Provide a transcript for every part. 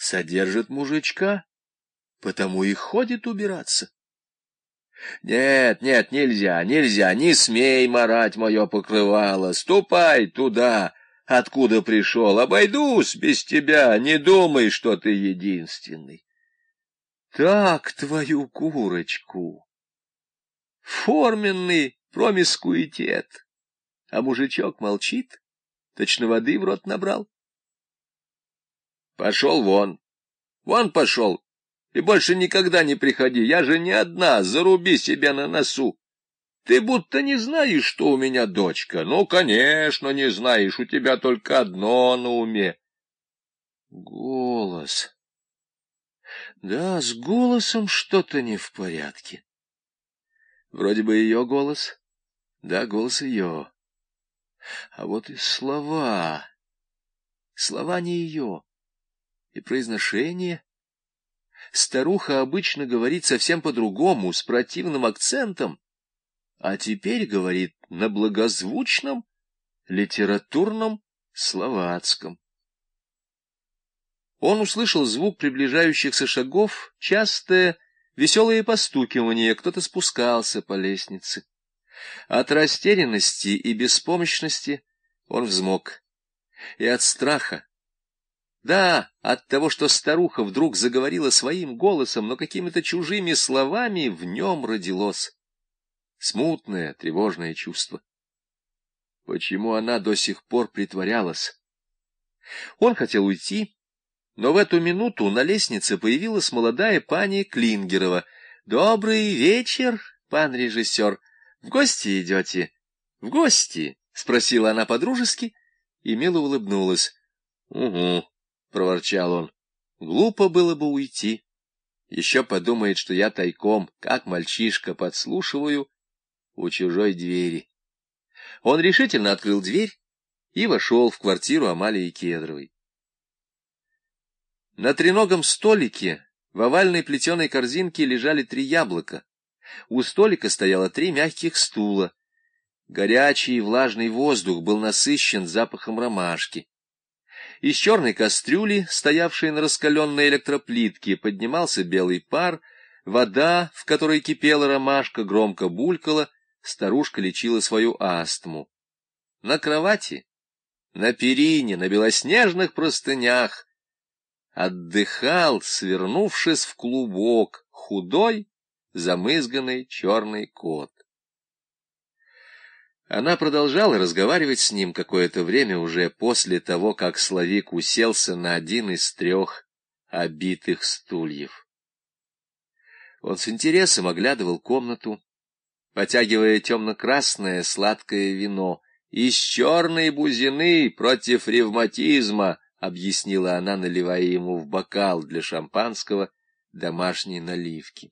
содержит мужичка, потому и ходит убираться. Нет, нет, нельзя, нельзя, не смей марать мое покрывало, ступай туда, откуда пришел, обойдусь без тебя, не думай, что ты единственный. Так твою курочку. Форменный промискуитет. А мужичок молчит, точно воды в рот набрал. Пошел вон, вон пошел. И больше никогда не приходи, я же не одна, заруби себе на носу. Ты будто не знаешь, что у меня дочка. Ну, конечно, не знаешь, у тебя только одно на уме. Голос. Да, с голосом что-то не в порядке. Вроде бы ее голос. Да, голос ее. А вот и слова. Слова не ее. И произношение. Старуха обычно говорит совсем по-другому, с противным акцентом, а теперь говорит на благозвучном, литературном, словацком. Он услышал звук приближающихся шагов, частое, веселое постукивание, кто-то спускался по лестнице. От растерянности и беспомощности он взмок, и от страха. Да, от того, что старуха вдруг заговорила своим голосом, но какими-то чужими словами, в нем родилось смутное, тревожное чувство. Почему она до сих пор притворялась? Он хотел уйти, но в эту минуту на лестнице появилась молодая пани Клингерова. — Добрый вечер, пан режиссер. В гости идете? — В гости? — спросила она по-дружески и мило улыбнулась. — Угу. — проворчал он. — Глупо было бы уйти. Еще подумает, что я тайком, как мальчишка, подслушиваю у чужой двери. Он решительно открыл дверь и вошел в квартиру Амалии Кедровой. На треногом столике в овальной плетеной корзинке лежали 3 яблока. У столика стояло 3 мягких стула. Горячий и влажный воздух был насыщен запахом ромашки. Из черной кастрюли, стоявшей на раскаленной электроплитке, поднимался белый пар, вода, в которой кипела ромашка, громко булькала, старушка лечила свою астму. На кровати, на перине, на белоснежных простынях отдыхал, свернувшись в клубок, худой, замызганный черный кот. Она продолжала разговаривать с ним какое-то время уже после того, как Славик уселся на один из 3 обитых стульев. Он с интересом оглядывал комнату, потягивая темно-красное сладкое вино. «Из черной бузины против ревматизма», — объяснила она, наливая ему в бокал для шампанского домашней наливки.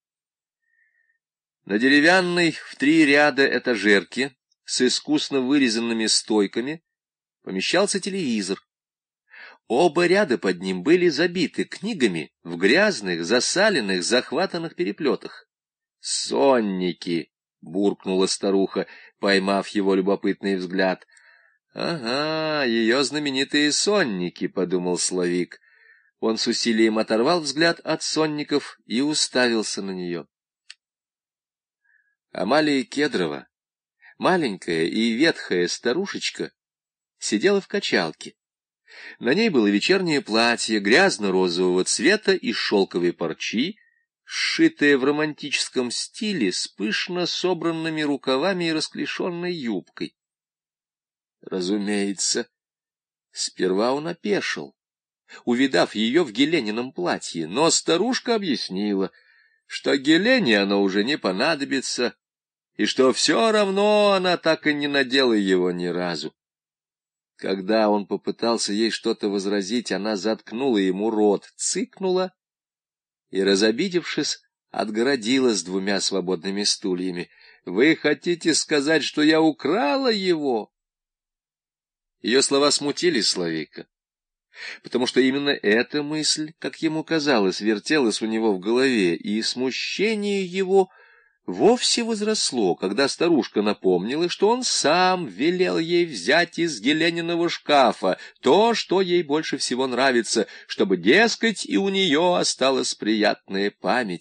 На деревянной в 3 ряда этажерке с искусно вырезанными стойками помещался телевизор. Оба ряда под ним были забиты книгами в грязных, засаленных, захватанных переплетах. «Сонники!» — буркнула старуха, поймав его любопытный взгляд. «Ага, ее знаменитые сонники», — подумал Славик. Он с усилием оторвал взгляд от сонников и уставился на нее. Амалия Кедрова, маленькая и ветхая старушечка, сидела в качалке. На ней было вечернее платье грязно-розового цвета из шелковой парчи, сшитое в романтическом стиле с пышно собранными рукавами и расклешенной юбкой. Разумеется, сперва он опешил, увидав ее в Геленином платье, но старушка объяснила, что Гелене оно уже не понадобится, и что все равно она так и не надела его ни разу. Когда он попытался ей что-то возразить, она заткнула ему рот, цыкнула и, разобидевшись, отгородилась 2 свободными стульями. «Вы хотите сказать, что я украла его?» Ее слова смутили Славика, потому что именно эта мысль, как ему казалось, вертелась у него в голове, и смущение его вовсе возросло, когда старушка напомнила, что он сам велел ей взять из Гелениного шкафа то, что ей больше всего нравится, чтобы, дескать, и у нее осталась приятная память.